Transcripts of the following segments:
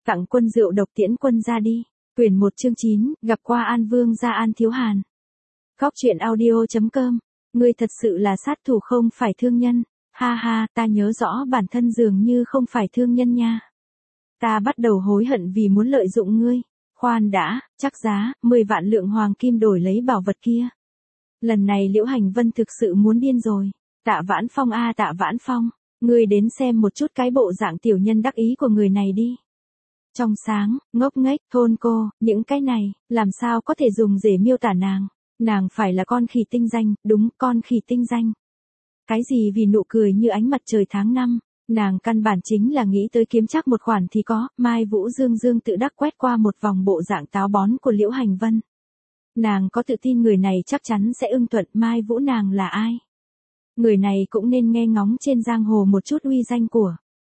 Tặng quân rượu độc tiễn quân ra đi. Quyển 1 chương 9, gặp qua An Vương gia An Thiếu Hàn. Góc truyện audio.com. Ngươi thật sự là sát thủ không phải thương nhân. Ha ha, ta nhớ rõ bản thân dường như không phải thương nhân nha. Ta bắt đầu hối hận vì muốn lợi dụng ngươi. Khoan đã, chắc giá, 10 vạn lượng hoàng kim đổi lấy bảo vật kia. Lần này Liễu Hành Vân thực sự muốn điên rồi. Tạ Vãn Phong a Tạ Vãn Phong, ngươi đến xem một chút cái bộ dạng tiểu nhân đắc ý của người này đi. Trong sáng, ngốc nghếch, thôn cô, những cái này, làm sao có thể dùng để miêu tả nàng. Nàng phải là con khỉ tinh danh, đúng, con khỉ tinh danh. Cái gì vì nụ cười như ánh mặt trời tháng 5, nàng căn bản chính là nghĩ tới kiếm chắc một khoản thì có. Mai Vũ Dương tự đắc quét qua một vòng bộ dạng táo bón của Liễu Hành Vân. Nàng có tự tin người này chắc chắn sẽ ưng thuận. Mai Vũ nàng là ai? Người này cũng nên nghe ngóng trên giang hồ một chút uy danh của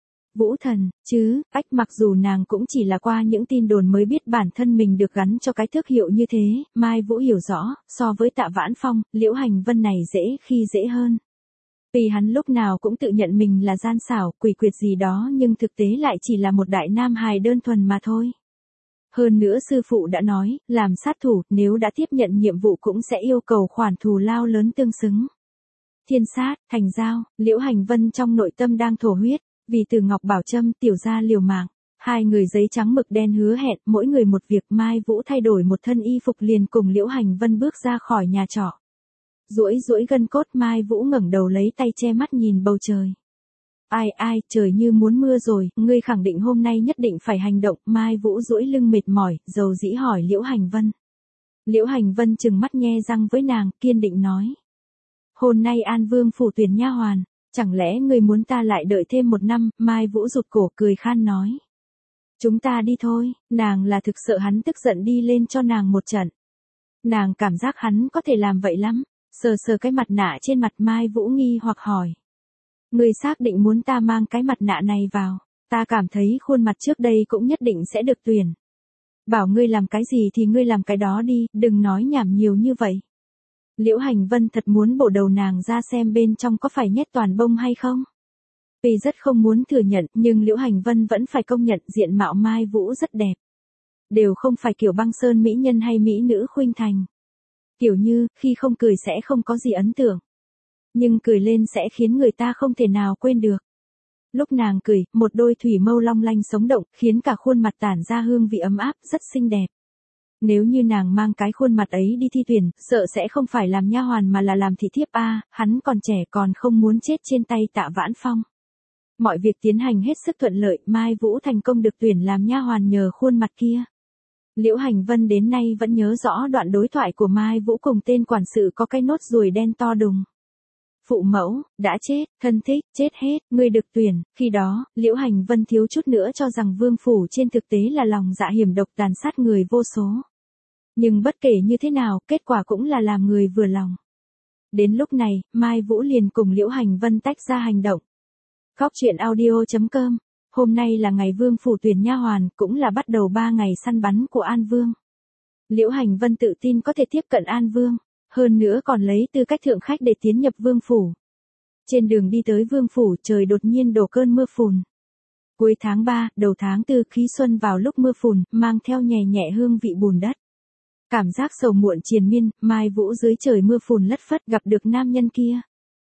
Vũ Thần, chứ, mặc dù nàng cũng chỉ là qua những tin đồn mới biết bản thân mình được gắn cho cái thương hiệu như thế. Mai Vũ hiểu rõ, so với Tạ Vãn Phong, Liễu Hành Vân này dễ hơn. Vì hắn lúc nào cũng tự nhận mình là gian xảo, quỷ quyệt gì đó nhưng thực tế lại chỉ là một đại nam hài đơn thuần mà thôi. Hơn nữa sư phụ đã nói, làm sát thủ, nếu đã tiếp nhận nhiệm vụ cũng sẽ yêu cầu khoản thù lao lớn tương xứng. Thiên sát, thành giao, Liễu Hành Vân trong nội tâm đang thổ huyết, vì Từ Ngọc Bảo Trâm tiểu gia liều mạng. Hai người giấy trắng mực đen hứa hẹn, mỗi người một việc. Mai Vũ thay đổi một thân y phục liền cùng Liễu Hành Vân bước ra khỏi nhà trọ. Duỗi gân cốt, Mai Vũ ngẩng đầu lấy tay che mắt nhìn bầu trời. Ai, trời như muốn mưa rồi, ngươi khẳng định hôm nay nhất định phải hành động. Mai Vũ duỗi lưng mệt mỏi, dầu dĩ hỏi Liễu Hành Vân. Liễu Hành Vân trừng mắt nhe răng với nàng, kiên định nói. Hôm nay An Vương phủ tuyển nha hoàn, chẳng lẽ ngươi muốn ta lại đợi thêm 1 năm? Mai Vũ rụt cổ cười khan nói. Chúng ta đi thôi. Nàng là thực sợ hắn tức giận đi lên cho nàng một trận. Nàng cảm giác hắn có thể làm vậy lắm. Sờ cái mặt nạ trên mặt. Mai Vũ nghi hoặc hỏi. Ngươi xác định muốn ta mang cái mặt nạ này vào? Ta cảm thấy khuôn mặt trước đây cũng nhất định sẽ được tuyển. Bảo ngươi làm cái gì thì ngươi làm cái đó đi, đừng nói nhảm nhiều như vậy. Liễu Hành Vân thật muốn bổ đầu nàng ra xem bên trong có phải nhét toàn bông hay không. Vì rất không muốn thừa nhận, nhưng Liễu Hành Vân vẫn phải công nhận diện mạo Mai Vũ rất đẹp. Đều không phải kiểu băng sơn mỹ nhân hay mỹ nữ khuynh thành. Kiểu như, khi không cười sẽ không có gì ấn tượng. Nhưng cười lên sẽ khiến người ta không thể nào quên được. Lúc nàng cười, một đôi thủy mâu long lanh sống động, khiến cả khuôn mặt tản ra hương vị ấm áp, rất xinh đẹp. Nếu như nàng mang cái khuôn mặt ấy đi thi tuyển, sợ sẽ không phải làm nha hoàn mà là làm thị thiếp a. Hắn còn trẻ còn không muốn chết trên tay Tạ Vãn Phong. Mọi việc tiến hành hết sức thuận lợi, Mai Vũ thành công được tuyển làm nha hoàn nhờ khuôn mặt kia. Liễu Hành Vân đến nay vẫn nhớ rõ đoạn đối thoại của Mai Vũ cùng tên quản sự có cái nốt ruồi đen to đùng. Phụ mẫu, đã chết, thân thích, chết hết, ngươi được tuyển. Khi đó, Liễu Hành Vân thiếu chút nữa cho rằng vương phủ trên thực tế là lòng dạ hiểm độc tàn sát người vô số. Nhưng bất kể như thế nào, kết quả cũng là làm người vừa lòng. Đến lúc này, Mai Vũ liền cùng Liễu Hành Vân tách ra hành động. Góc truyện audio.com. Hôm nay là ngày vương phủ tuyển nha hoàn, cũng là bắt đầu 3 ngày săn bắn của An Vương. Liễu Hành Vân tự tin có thể tiếp cận An Vương, hơn nữa còn lấy tư cách thượng khách để tiến nhập vương phủ. Trên đường đi tới vương phủ, trời đột nhiên đổ cơn mưa phùn. Cuối tháng 3, đầu tháng 4, khí xuân vào lúc mưa phùn, mang theo nhẹ hương vị bùn đất. Cảm giác sầu muộn triền miên, Mai Vũ dưới trời mưa phùn lất phất gặp được nam nhân kia.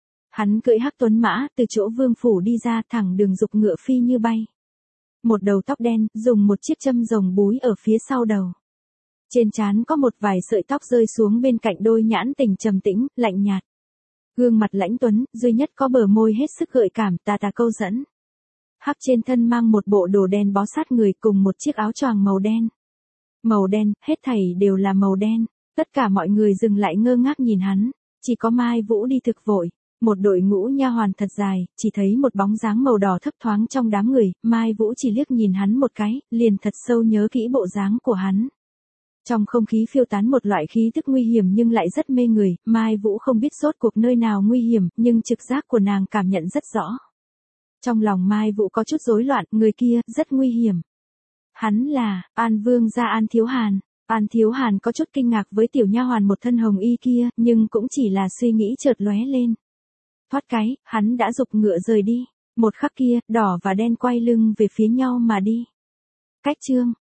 Hắn cưỡi hắc tuấn mã, từ chỗ vương phủ đi ra, thẳng đường dục ngựa phi như bay. Một đầu tóc đen, dùng một chiếc châm rồng búi ở phía sau đầu. Trên trán có một vài sợi tóc rơi xuống bên cạnh đôi nhãn tình trầm tĩnh, lạnh nhạt. Gương mặt lãnh tuấn, duy nhất có bờ môi hết sức gợi cảm, tà câu dẫn. Hắc trên thân mang một bộ đồ đen bó sát người cùng một chiếc áo choàng màu đen. Màu đen, hết thảy đều là màu đen. Tất cả mọi người dừng lại ngơ ngác nhìn hắn. Chỉ có Mai Vũ đi thực vội. Một đội ngũ nha hoàn thật dài, chỉ thấy một bóng dáng màu đỏ thấp thoáng trong đám người. Mai Vũ chỉ liếc nhìn hắn một cái, liền thật sâu nhớ kỹ bộ dáng của hắn. Trong không khí phiêu tán một loại khí tức nguy hiểm nhưng lại rất mê người. Mai Vũ không biết rốt cuộc nơi nào nguy hiểm, nhưng trực giác của nàng cảm nhận rất rõ. Trong lòng Mai Vũ có chút rối loạn, người kia rất nguy hiểm. Hắn là An Vương gia An Thiếu Hàn. An Thiếu Hàn có chút kinh ngạc với tiểu nha hoàn một thân hồng y kia, nhưng cũng chỉ là suy nghĩ chợt lóe lên. Thoát cái, hắn đã giục ngựa rời đi. Một khắc kia, đỏ và đen quay lưng về phía nhau mà đi. Cách chương